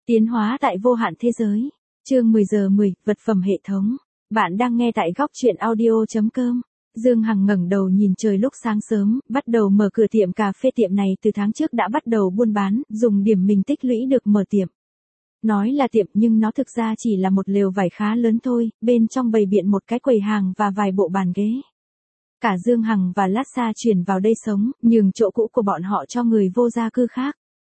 Tiến hóa tại vô hạn thế giới. Chương 10 giờ 10, vật phẩm hệ thống. Bạn đang nghe tại góc truyện audio.com. Dương Hằng ngẩng đầu nhìn trời lúc sáng sớm, bắt đầu mở cửa tiệm cà phê. Tiệm này từ tháng trước đã bắt đầu buôn bán, dùng điểm mình tích lũy được mở tiệm. Nói là tiệm nhưng nó thực ra chỉ là một lều vải khá lớn thôi, bên trong bày biện một cái quầy hàng và vài bộ bàn ghế. Cả Dương Hằng và Lassa chuyển vào đây sống, nhường chỗ cũ của bọn họ cho người vô gia cư khác.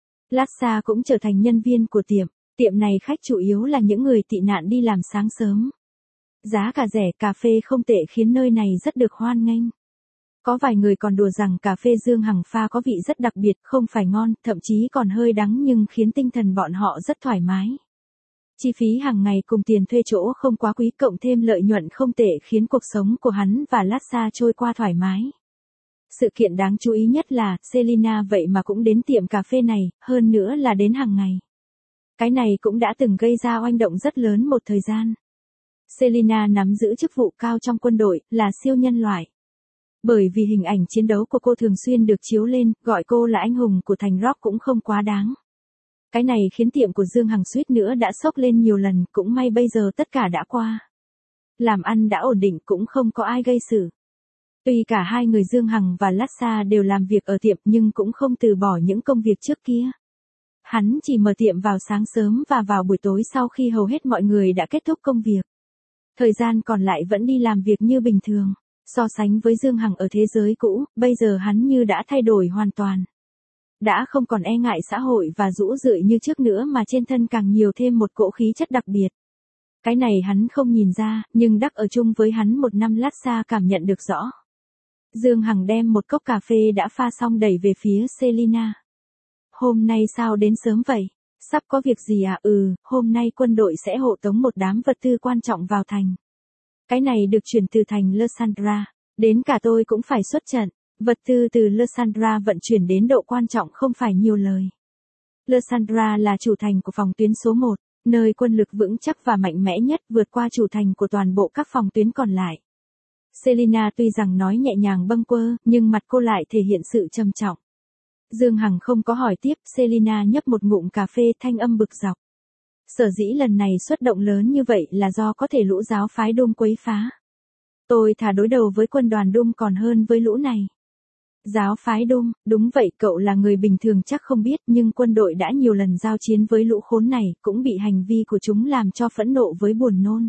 Lassa cũng trở thành nhân viên của tiệm. Tiệm này khách chủ yếu là những người tị nạn đi làm sáng sớm. Giá cả rẻ, cà phê không tệ khiến nơi này rất được hoan nghênh. Có vài người còn đùa rằng cà phê Dương Hằng pha có vị rất đặc biệt, không phải ngon, thậm chí còn hơi đắng nhưng khiến tinh thần bọn họ rất thoải mái. Chi phí hàng ngày cùng tiền thuê chỗ không quá quý, cộng thêm lợi nhuận không tệ khiến cuộc sống của hắn và Lassa trôi qua thoải mái. Sự kiện đáng chú ý nhất là, Selina vậy mà cũng đến tiệm cà phê này, hơn nữa là đến hàng ngày. Cái này cũng đã từng gây ra oanh động rất lớn một thời gian. Selina nắm giữ chức vụ cao trong quân đội, là siêu nhân loại. Bởi vì hình ảnh chiến đấu của cô thường xuyên được chiếu lên, gọi cô là anh hùng của thành rock cũng không quá đáng. Cái này khiến tiệm của Dương Hằng suýt nữa đã sốc lên nhiều lần, cũng may bây giờ tất cả đã qua. Làm ăn đã ổn định, cũng không có ai gây sự. Tuy cả hai người Dương Hằng và Lassa đều làm việc ở tiệm nhưng cũng không từ bỏ những công việc trước kia. Hắn chỉ mở tiệm vào sáng sớm và vào buổi tối sau khi hầu hết mọi người đã kết thúc công việc. Thời gian còn lại vẫn đi làm việc như bình thường. So sánh với Dương Hằng ở thế giới cũ, bây giờ hắn như đã thay đổi hoàn toàn. Đã không còn e ngại xã hội và rũ rượi như trước nữa mà trên thân càng nhiều thêm một cỗ khí chất đặc biệt. Cái này hắn không nhìn ra, nhưng đắc ở chung với hắn một năm Lassa cảm nhận được rõ. Dương Hằng đem một cốc cà phê đã pha xong đẩy về phía Selina. Hôm nay sao đến sớm vậy? Sắp có việc gì à? Hôm nay quân đội sẽ hộ tống một đám vật tư quan trọng vào thành. Cái này được chuyển từ thành Lysandra, đến cả tôi cũng phải xuất trận. Vật tư từ Lysandra vận chuyển đến độ quan trọng không phải nhiều lời. Lysandra là chủ thành của phòng tuyến số 1, nơi quân lực vững chắc và mạnh mẽ nhất, vượt qua chủ thành của toàn bộ các phòng tuyến còn lại. Selina tuy rằng nói nhẹ nhàng bâng quơ, nhưng mặt cô lại thể hiện sự trầm trọng. Dương Hằng không có hỏi tiếp, Selina nhấp một ngụm cà phê, thanh âm bực dọc. Sở dĩ lần này xuất động lớn như vậy là do có thể lũ giáo phái Doom quấy phá. Tôi thà đối đầu với quân đoàn Doom còn hơn với lũ này. Giáo phái Doom, đúng vậy, cậu là người bình thường chắc không biết, nhưng quân đội đã nhiều lần giao chiến với lũ khốn này, cũng bị hành vi của chúng làm cho phẫn nộ với buồn nôn.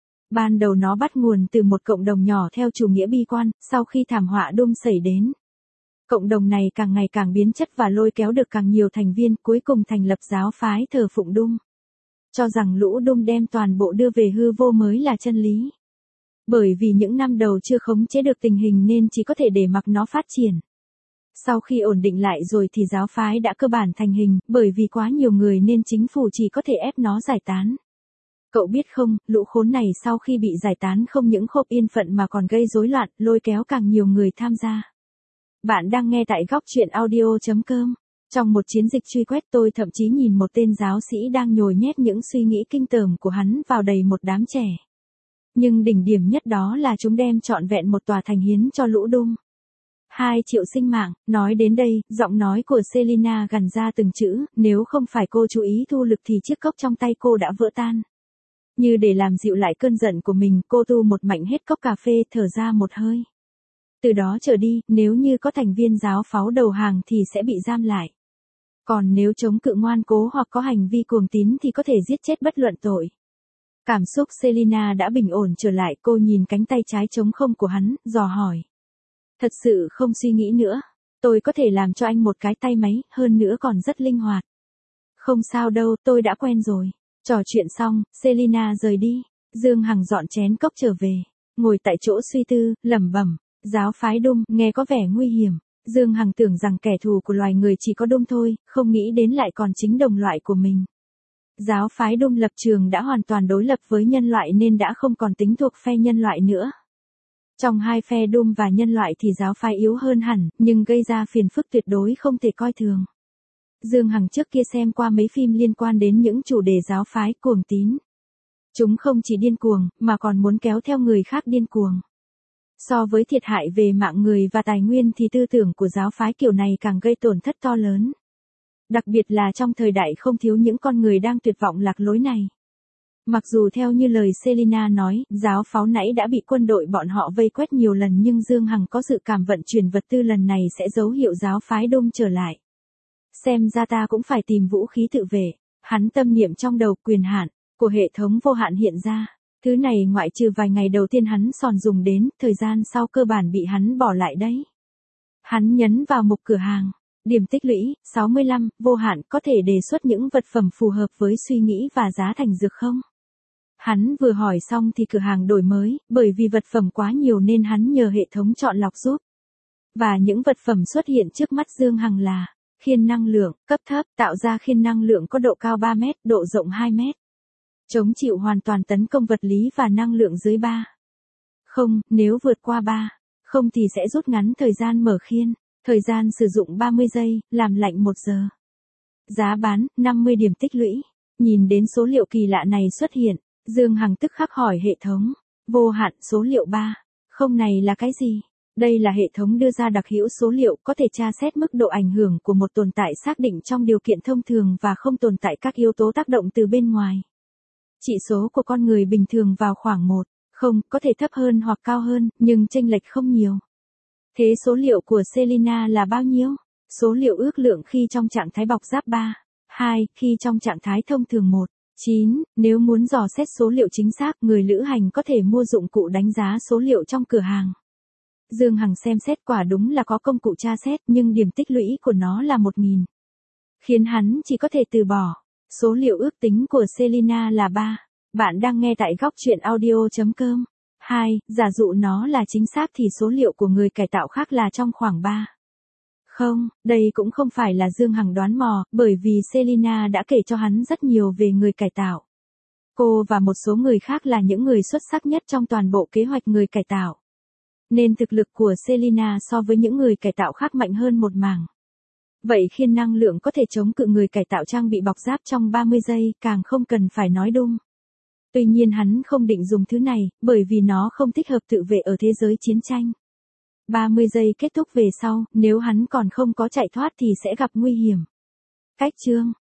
Ban đầu nó bắt nguồn từ một cộng đồng nhỏ theo chủ nghĩa bi quan, sau khi thảm họa Doom xảy đến. Cộng đồng này càng ngày càng biến chất và lôi kéo được càng nhiều thành viên, cuối cùng thành lập giáo phái thờ phụng Doom. Cho rằng lũ Doom đem toàn bộ đưa về hư vô mới là chân lý. Bởi vì những năm đầu chưa khống chế được tình hình nên chỉ có thể để mặc nó phát triển. Sau khi ổn định lại rồi thì giáo phái đã cơ bản thành hình, bởi vì quá nhiều người nên chính phủ chỉ có thể ép nó giải tán. Cậu biết không, lũ khốn này sau khi bị giải tán không những không yên phận mà còn gây rối loạn, lôi kéo càng nhiều người tham gia. Bạn đang nghe tại góc truyện audio.com. Trong một chiến dịch truy quét, tôi thậm chí nhìn một tên giáo sĩ đang nhồi nhét những suy nghĩ kinh tởm của hắn vào đầy một đám trẻ. Nhưng đỉnh điểm nhất đó là chúng đem trọn vẹn một tòa thành hiến cho lũ Doom. 2 triệu sinh mạng. Nói đến đây, giọng nói của Selina gằn ra từng chữ, nếu không phải cô chú ý thu lực thì chiếc cốc trong tay cô đã vỡ tan. Như để làm dịu lại cơn giận của mình, cô tu một mạnh hết cốc cà phê, thở ra một hơi. Từ đó trở đi, nếu như có thành viên giáo phái đầu hàng thì sẽ bị giam lại. Còn nếu chống cự ngoan cố hoặc có hành vi cuồng tín thì có thể giết chết bất luận tội. Cảm xúc Selina đã bình ổn trở lại, cô nhìn cánh tay trái trống không của hắn, dò hỏi. Thật sự không suy nghĩ nữa, tôi có thể làm cho anh một cái tay máy, hơn nữa còn rất linh hoạt. Không sao đâu, tôi đã quen rồi. Trò chuyện xong, Selina rời đi. Dương Hằng dọn chén cốc trở về, ngồi tại chỗ suy tư, lẩm bẩm. Giáo phái Doom, nghe có vẻ nguy hiểm. Dương Hằng tưởng rằng kẻ thù của loài người chỉ có Doom thôi, không nghĩ đến lại còn chính đồng loại của mình. Giáo phái Doom lập trường đã hoàn toàn đối lập với nhân loại nên đã không còn tính thuộc phe nhân loại nữa. Trong hai phe Doom và nhân loại thì giáo phái yếu hơn hẳn, nhưng gây ra phiền phức tuyệt đối không thể coi thường. Dương Hằng trước kia xem qua mấy phim liên quan đến những chủ đề giáo phái cuồng tín. Chúng không chỉ điên cuồng, mà còn muốn kéo theo người khác điên cuồng. So với thiệt hại về mạng người và tài nguyên thì tư tưởng của giáo phái kiểu này càng gây tổn thất to lớn. Đặc biệt là trong thời đại không thiếu những con người đang tuyệt vọng lạc lối này. Mặc dù theo như lời Selina nói, giáo pháo nãy đã bị quân đội bọn họ vây quét nhiều lần nhưng Dương Hằng có dự cảm vận chuyển vật tư lần này sẽ dấu hiệu giáo phái Đông trở lại. Xem ra ta cũng phải tìm vũ khí tự vệ. Hắn tâm niệm trong đầu, quyền hạn của hệ thống vô hạn hiện ra. Thứ này ngoại trừ vài ngày đầu tiên hắn sòn dùng đến, thời gian sau cơ bản bị hắn bỏ lại đấy. Hắn nhấn vào mục cửa hàng. Điểm tích lũy, 65, vô hạn, có thể đề xuất những vật phẩm phù hợp với suy nghĩ và giá thành dược không? Hắn vừa hỏi xong thì cửa hàng đổi mới, bởi vì vật phẩm quá nhiều nên hắn nhờ hệ thống chọn lọc giúp. Và những vật phẩm xuất hiện trước mắt Dương Hằng là khiên năng lượng, cấp thấp, tạo ra khiên năng lượng có độ cao 3 mét, độ rộng 2 mét. Chống chịu hoàn toàn tấn công vật lý và năng lượng dưới 3. Không, nếu vượt qua 3. Không thì sẽ rút ngắn thời gian mở khiên. Thời gian sử dụng 30 giây, làm lạnh 1 giờ. Giá bán, 50 điểm tích lũy. Nhìn đến số liệu kỳ lạ này xuất hiện, Dương Hằng tức khắc hỏi hệ thống. Vô hạn số liệu 3. Không này là cái gì? Đây là hệ thống đưa ra đặc hữu số liệu có thể tra xét mức độ ảnh hưởng của một tồn tại xác định trong điều kiện thông thường và không tồn tại các yếu tố tác động từ bên ngoài. Chỉ số của con người bình thường vào khoảng 1, không, có thể thấp hơn hoặc cao hơn, nhưng chênh lệch không nhiều. Thế số liệu của Selina là bao nhiêu? Số liệu ước lượng khi trong trạng thái bọc giáp 3, 2, khi trong trạng thái thông thường 1, 9, nếu muốn dò xét số liệu chính xác, người lữ hành có thể mua dụng cụ đánh giá số liệu trong cửa hàng. Dương Hằng xem xét quả đúng là có công cụ tra xét nhưng điểm tích lũy của nó là 1000. Khiến hắn chỉ có thể từ bỏ. Số liệu ước tính của Selina là 3. Bạn đang nghe tại góc truyện audio.com. 2. Giả dụ nó là chính xác thì số liệu của người cải tạo khác là trong khoảng 3. Không, đây cũng không phải là Dương Hằng đoán mò, bởi vì Selina đã kể cho hắn rất nhiều về người cải tạo. Cô và một số người khác là những người xuất sắc nhất trong toàn bộ kế hoạch người cải tạo. Nên thực lực của Selina so với những người cải tạo khác mạnh hơn một mảng. Vậy khiên năng lượng có thể chống cự người cải tạo trang bị bọc giáp trong 30 giây, càng không cần phải nói đung. Tuy nhiên hắn không định dùng thứ này, bởi vì nó không thích hợp tự vệ ở thế giới chiến tranh. 30 giây kết thúc về sau, nếu hắn còn không có chạy thoát thì sẽ gặp nguy hiểm. Cách chương